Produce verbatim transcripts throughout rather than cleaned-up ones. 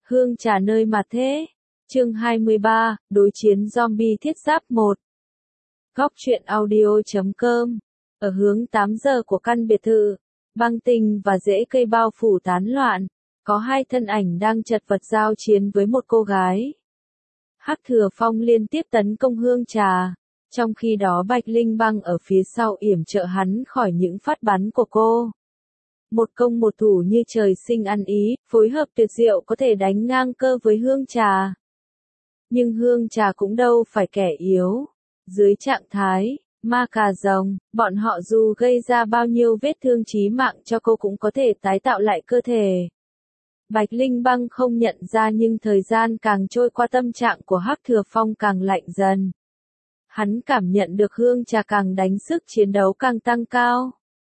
Hương trà nơi mà thế. Chương hai mươi ba, đối chiến zombie thiết giáp một. Góc truyện audio chấm com. Ở hướng tám giờ của căn biệt thự, băng tinh và rễ cây bao phủ tán loạn, có hai thân ảnh đang chật vật giao chiến với một cô gái. Hắc Thừa Phong liên tiếp tấn công Hương trà, trong khi đó Bạch Linh Băng ở phía sau yểm trợ hắn khỏi những phát bắn của cô. Một công một thủ như trời sinh ăn ý, phối hợp tuyệt diệu có thể đánh ngang cơ với Hương trà. Nhưng Hương trà cũng đâu phải kẻ yếu. Dưới trạng thái ma cà rồng, bọn họ dù gây ra bao nhiêu vết thương chí mạng cho cô cũng có thể tái tạo lại cơ thể. Bạch Linh Băng không nhận ra, nhưng thời gian càng trôi qua tâm trạng của Hắc Thừa Phong càng lạnh dần. Hắn cảm nhận được Hương trà càng đánh sức chiến đấu càng tăng cao.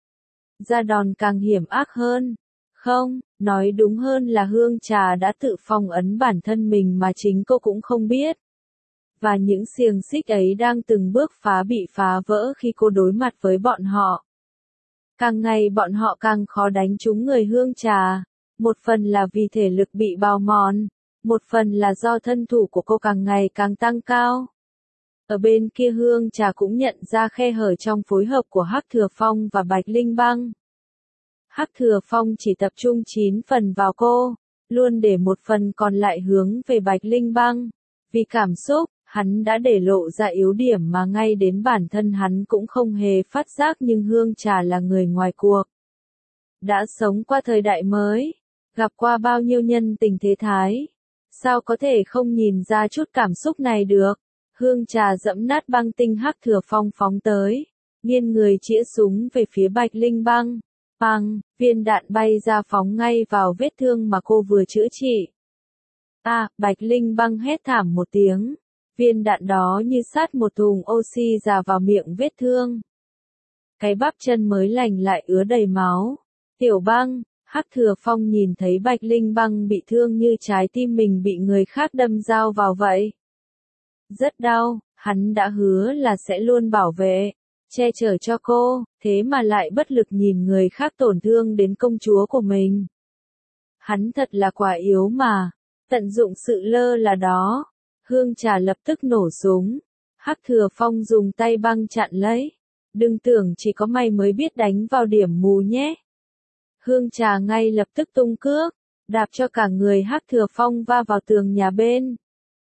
Ra đòn càng hiểm ác hơn. Không, nói đúng hơn là Hương trà đã tự phong ấn bản thân mình mà chính cô cũng không biết. Và những xiềng xích ấy đang từng bước phá bị phá vỡ khi cô đối mặt với bọn họ. Càng ngày bọn họ càng khó đánh trúng người Hương trà. Một phần là vì thể lực bị bào mòn, một phần là do thân thủ của cô càng ngày càng tăng cao. Ở bên kia Hương trà cũng nhận ra khe hở trong phối hợp của Hắc Thừa Phong và Bạch Linh Băng. Hắc Thừa Phong chỉ tập trung chín phần vào cô, luôn để một phần còn lại hướng về Bạch Linh Băng. Vì cảm xúc, hắn đã để lộ ra yếu điểm mà ngay đến bản thân hắn cũng không hề phát giác, nhưng Hương trà là người ngoài cuộc. Đã sống qua thời đại mới, gặp qua bao nhiêu nhân tình thế thái, sao có thể không nhìn ra chút cảm xúc này được. Hương trà dẫm nát băng tinh, Hắc Thừa Phong phóng tới, nghiêng người chĩa súng về phía Bạch Linh Băng. Băng, viên đạn bay ra phóng ngay vào vết thương mà cô vừa chữa trị. À, Bạch Linh Băng hét thảm một tiếng. Viên đạn đó như sát một thùng oxy ra vào miệng vết thương. Cái bắp chân mới lành lại ứa đầy máu. Tiểu Băng, Hắc Thừa Phong nhìn thấy Bạch Linh Băng bị thương như trái tim mình bị người khác đâm dao vào vậy. Rất đau, hắn đã hứa là sẽ luôn bảo vệ, che chở cho cô, thế mà lại bất lực nhìn người khác tổn thương đến công chúa của mình. Hắn thật là quả yếu mà, tận dụng sự lơ là đó. Hương trà lập tức nổ súng. Hắc Thừa Phong dùng tay băng chặn lấy. Đừng tưởng chỉ có mày mới biết đánh vào điểm mù nhé. Hương trà ngay lập tức tung cước, đạp cho cả người Hắc Thừa Phong va vào tường nhà bên.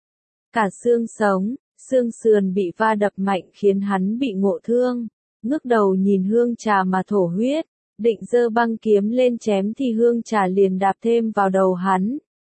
Cả xương sống, xương sườn bị va đập mạnh khiến hắn bị ngộ thương. Ngước đầu nhìn Hương trà mà thổ huyết, định giơ băng kiếm lên chém thì Hương trà liền đạp thêm vào đầu hắn.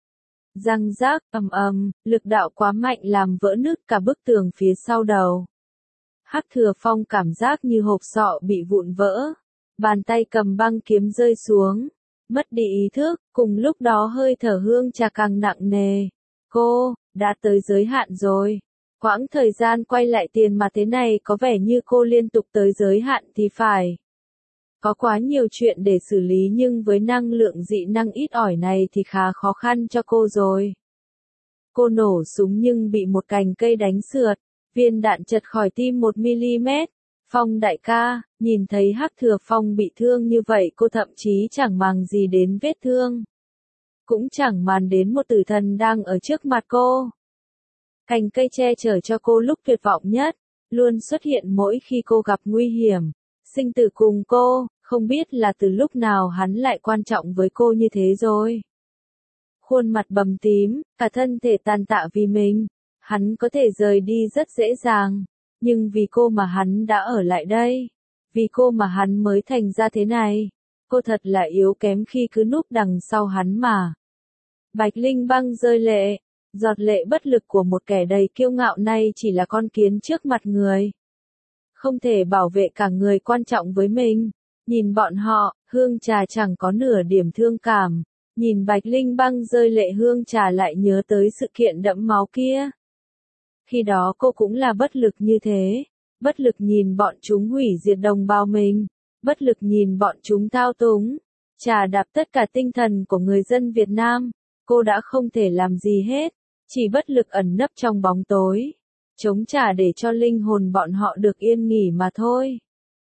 Răng rác, ầm ầm, lực đạo quá mạnh làm vỡ nứt cả bức tường phía sau đầu. Hắc Thừa Phong cảm giác như hộp sọ bị vụn vỡ. Bàn tay cầm băng kiếm rơi xuống, mất đi ý thức, cùng lúc đó hơi thở Hương trà càng nặng nề. Cô, đã tới giới hạn rồi. Quãng thời gian quay lại tiền mà thế này có vẻ như cô liên tục tới giới hạn thì phải. Có quá nhiều chuyện để xử lý, nhưng với năng lượng dị năng ít ỏi này thì khá khó khăn cho cô rồi. Cô nổ súng nhưng bị một cành cây đánh sượt, viên đạn chật khỏi tim một mi-li-mét. Phong đại ca, nhìn thấy Hắc Thừa Phong bị thương như vậy cô thậm chí chẳng màng gì đến vết thương. Cũng chẳng màng đến một tử thần đang ở trước mặt cô. Cành cây che chở cho cô lúc tuyệt vọng nhất, luôn xuất hiện mỗi khi cô gặp nguy hiểm. Sinh tử cùng cô, không biết là từ lúc nào hắn lại quan trọng với cô như thế rồi. Khuôn mặt bầm tím, cả thân thể tàn tạ vì mình, hắn có thể rời đi rất dễ dàng. Nhưng vì cô mà hắn đã ở lại đây. Vì cô mà hắn mới thành ra thế này. Cô thật là yếu kém khi cứ núp đằng sau hắn mà. Bạch Linh Băng rơi lệ. Giọt lệ bất lực của một kẻ đầy kiêu ngạo này chỉ là con kiến trước mặt người. Không thể bảo vệ cả người quan trọng với mình. Nhìn bọn họ, Hương trà chẳng có nửa điểm thương cảm. Nhìn Bạch Linh Băng rơi lệ, Hương trà lại nhớ tới sự kiện đẫm máu kia. Khi đó cô cũng là bất lực như thế, bất lực nhìn bọn chúng hủy diệt đồng bào mình, bất lực nhìn bọn chúng thao túng, trà đạp tất cả tinh thần của người dân Việt Nam. Cô đã không thể làm gì hết, chỉ bất lực ẩn nấp trong bóng tối, chống trả để cho linh hồn bọn họ được yên nghỉ mà thôi.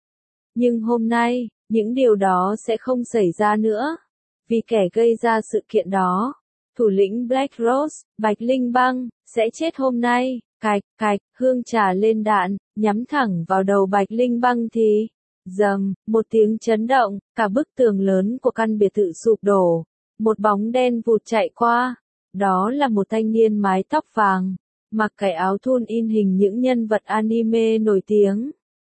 Nhưng hôm nay, những điều đó sẽ không xảy ra nữa, vì kẻ gây ra sự kiện đó, thủ lĩnh Black Rose, Bạch Linh Băng, sẽ chết hôm nay. Cạch, cạch, hương trà lên đạn, nhắm thẳng vào đầu Bạch Linh Băng thì, dầm, một tiếng chấn động, cả bức tường lớn của căn biệt thự sụp đổ. Một bóng đen vụt chạy qua. Đó là một thanh niên mái tóc vàng, mặc cái áo thun in hình những nhân vật anime nổi tiếng.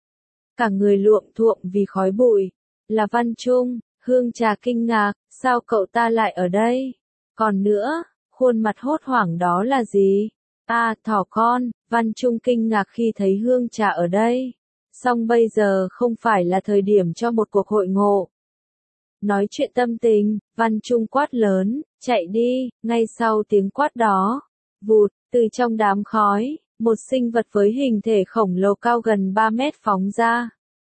Cả người luộm thuộm vì khói bụi. Là Văn Trung. Hương trà kinh ngạc, sao cậu ta lại ở đây? Còn nữa, khuôn mặt hốt hoảng đó là gì? À, thỏ con. Văn Trung kinh ngạc khi thấy hương trà ở đây. Song bây giờ không phải là thời điểm cho một cuộc hội ngộ. Nói chuyện tâm tình, Văn Trung quát lớn, chạy đi. Ngay sau tiếng quát đó, vụt, từ trong đám khói, một sinh vật với hình thể khổng lồ cao gần ba mét phóng ra.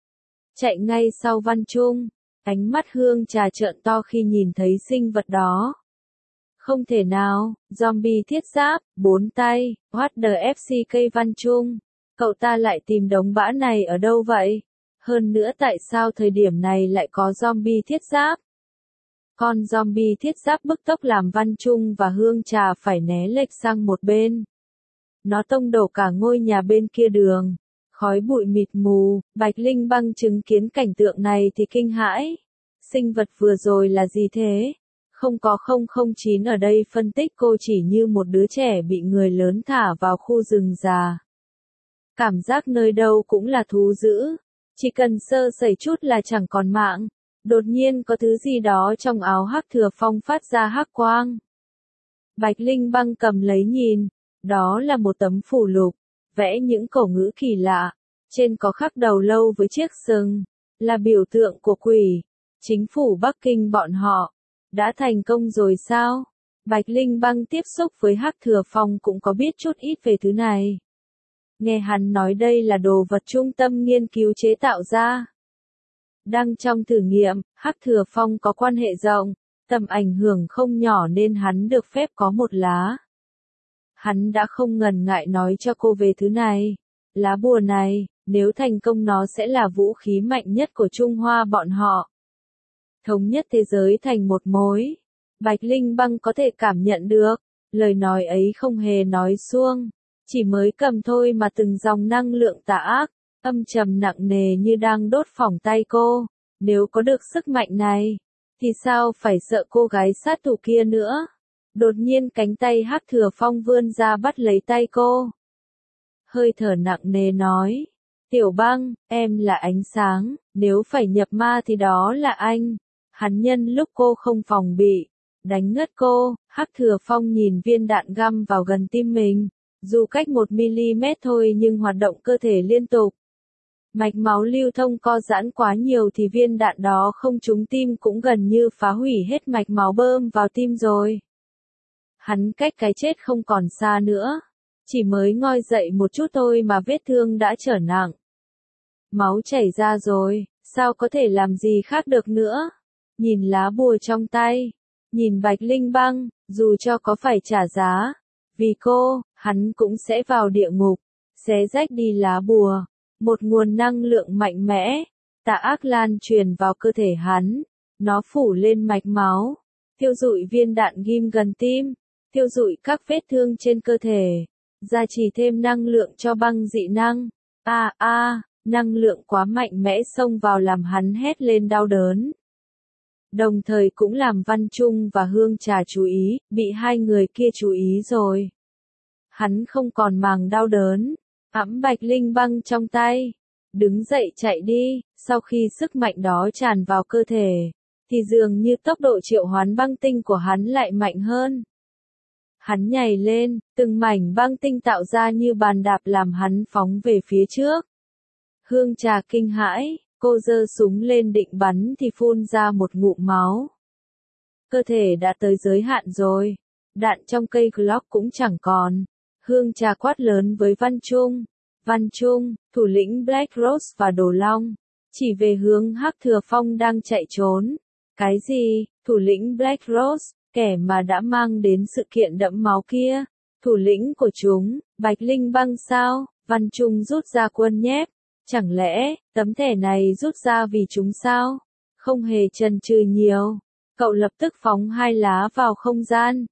Chạy ngay sau Văn Trung. Ánh mắt hương trà trợn to khi nhìn thấy sinh vật đó. Không thể nào, zombie thiết giáp, bốn tay, what the ép xê ca Văn Trung. Cậu ta lại tìm đống bã này ở đâu vậy? Hơn nữa tại sao thời điểm này lại có zombie thiết giáp? Con zombie thiết giáp bức tốc làm Văn Trung và hương trà phải né lệch sang một bên. Nó tông đổ cả ngôi nhà bên kia đường. Khói bụi mịt mù, Bạch Linh Băng chứng kiến cảnh tượng này thì kinh hãi. Sinh vật vừa rồi là gì thế? Không có không không chín ở đây phân tích cô chỉ như một đứa trẻ bị người lớn thả vào khu rừng già. Cảm giác nơi đâu cũng là thú dữ. Chỉ cần sơ sẩy chút là chẳng còn mạng. Đột nhiên có thứ gì đó trong áo Hắc Thừa Phong phát ra hắc quang. Bạch Linh Băng cầm lấy nhìn. Đó là một tấm phù lục. Vẽ những cổ ngữ kỳ lạ. Trên có khắc đầu lâu với chiếc sừng. Là biểu tượng của quỷ. Chính phủ Bắc Kinh bọn họ. Đã thành công rồi sao? Bạch Linh Băng tiếp xúc với Hắc Thừa Phong cũng có biết chút ít về thứ này. Nghe hắn nói đây là đồ vật trung tâm nghiên cứu chế tạo ra. Đang trong thử nghiệm, Hắc Thừa Phong có quan hệ rộng, tầm ảnh hưởng không nhỏ nên hắn được phép có một lá. Hắn đã không ngần ngại nói cho cô về thứ này. Lá bùa này, nếu thành công nó sẽ là vũ khí mạnh nhất của Trung Hoa bọn họ. Thống nhất thế giới thành một mối. Bạch Linh Băng có thể cảm nhận được, lời nói ấy không hề nói suông. Chỉ mới cầm thôi mà từng dòng năng lượng tà ác, âm trầm nặng nề như đang đốt phỏng tay cô. Nếu có được sức mạnh này, thì sao phải sợ cô gái sát thủ kia nữa? Đột nhiên cánh tay Hắc Thừa Phong vươn ra bắt lấy tay cô. Hơi thở nặng nề nói, Tiểu Băng, em là ánh sáng, nếu phải nhập ma thì đó là anh. Hắn nhân lúc cô không phòng bị, đánh ngất cô. Hắc Thừa Phong nhìn viên đạn găm vào gần tim mình. Dù cách một mi-li-mét thôi nhưng hoạt động cơ thể liên tục. Mạch máu lưu thông co giãn quá nhiều thì viên đạn đó không trúng tim cũng gần như phá hủy hết mạch máu bơm vào tim rồi. Hắn cách cái chết không còn xa nữa. Chỉ mới ngoi dậy một chút thôi mà vết thương đã trở nặng. Máu chảy ra rồi, sao có thể làm gì khác được nữa? Nhìn lá bùa trong tay, nhìn Bạch Linh Băng, dù cho có phải trả giá, vì cô, hắn cũng sẽ vào địa ngục, xé rách đi lá bùa. Một nguồn năng lượng mạnh mẽ, tà ác lan truyền vào cơ thể hắn, nó phủ lên mạch máu, thiêu rụi viên đạn ghim gần tim, thiêu rụi các vết thương trên cơ thể, gia trì thêm năng lượng cho băng dị năng. A a, à, năng lượng quá mạnh mẽ xông vào làm hắn hét lên đau đớn. Đồng thời cũng làm Văn Trung và Hương Trà chú ý, bị hai người kia chú ý rồi. Hắn không còn màng đau đớn, ẵm Bạch Linh Băng trong tay, đứng dậy chạy đi. Sau khi sức mạnh đó tràn vào cơ thể, thì dường như tốc độ triệu hoán băng tinh của hắn lại mạnh hơn. Hắn nhảy lên, từng mảnh băng tinh tạo ra như bàn đạp làm hắn phóng về phía trước. Hương Trà kinh hãi, cô giơ súng lên định bắn thì phun ra một ngụm máu. Cơ thể đã tới giới hạn rồi, đạn trong cây Glock cũng chẳng còn. Hương Trà quát lớn với Văn Trung. Văn Trung, thủ lĩnh Black Rose và Đồ Long, chỉ về hướng Hắc Thừa Phong đang chạy trốn. Cái gì? Thủ lĩnh Black Rose, kẻ mà đã mang đến sự kiện đẫm máu kia. Thủ lĩnh của chúng, Bạch Linh Băng sao? Văn Trung rút ra quân nhép. Chẳng lẽ, tấm thẻ này rút ra vì chúng sao? Không hề chần chừ nhiều. Cậu lập tức phóng hai lá vào không gian.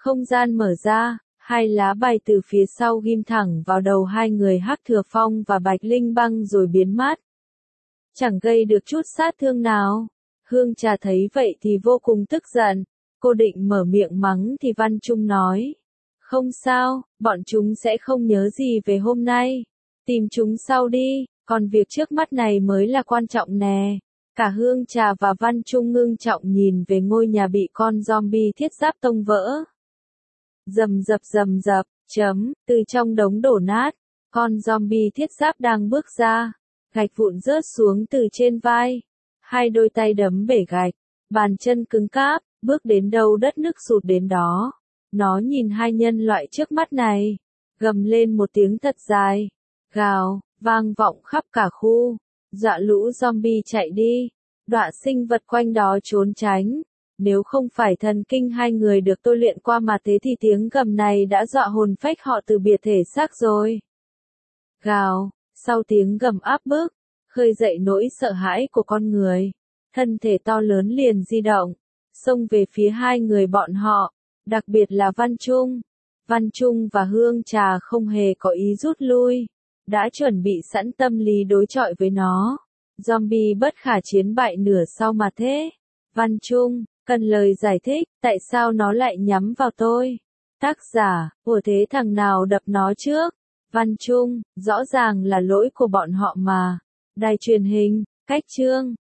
Không gian mở ra, hai lá bài từ phía sau ghim thẳng vào đầu hai người Hắc Thừa Phong và Bạch Linh Băng rồi biến mất. Chẳng gây được chút sát thương nào. Hương Trà thấy vậy thì vô cùng tức giận. Cô định mở miệng mắng thì Văn Trung nói. Không sao, bọn chúng sẽ không nhớ gì về hôm nay. Tìm chúng sau đi, còn việc trước mắt này mới là quan trọng nè. Cả Hương Trà và Văn Trung ngưng trọng nhìn về ngôi nhà bị con zombie thiết giáp tông vỡ. Rầm rập rầm rập, chấm, từ trong đống đổ nát, con zombie thiết giáp đang bước ra. Gạch vụn rớt xuống từ trên vai. Hai đôi tay đấm bể gạch, bàn chân cứng cáp, bước đến đâu đất nước sụt đến đó. Nó nhìn hai nhân loại trước mắt này, gầm lên một tiếng thật dài, gào, vang vọng khắp cả khu, dọa lũ zombie chạy đi, đọa sinh vật quanh đó trốn tránh. Nếu không phải thần kinh hai người được tôi luyện qua mà thế thì tiếng gầm này đã dọa hồn phách họ từ biệt thể xác rồi. Gào, sau tiếng gầm áp bức, khơi dậy nỗi sợ hãi của con người. Thân thể to lớn liền di động, xông về phía hai người bọn họ, đặc biệt là Văn Trung. Văn Trung và Hương Trà không hề có ý rút lui, đã chuẩn bị sẵn tâm lý đối chọi với nó. Zombie bất khả chiến bại nửa sau mà thế. Văn Trung, cần lời giải thích, tại sao nó lại nhắm vào tôi? Tác giả, của thế thằng nào đập nó trước? Văn Trung, rõ ràng là lỗi của bọn họ mà. Đài truyền hình, cách chương.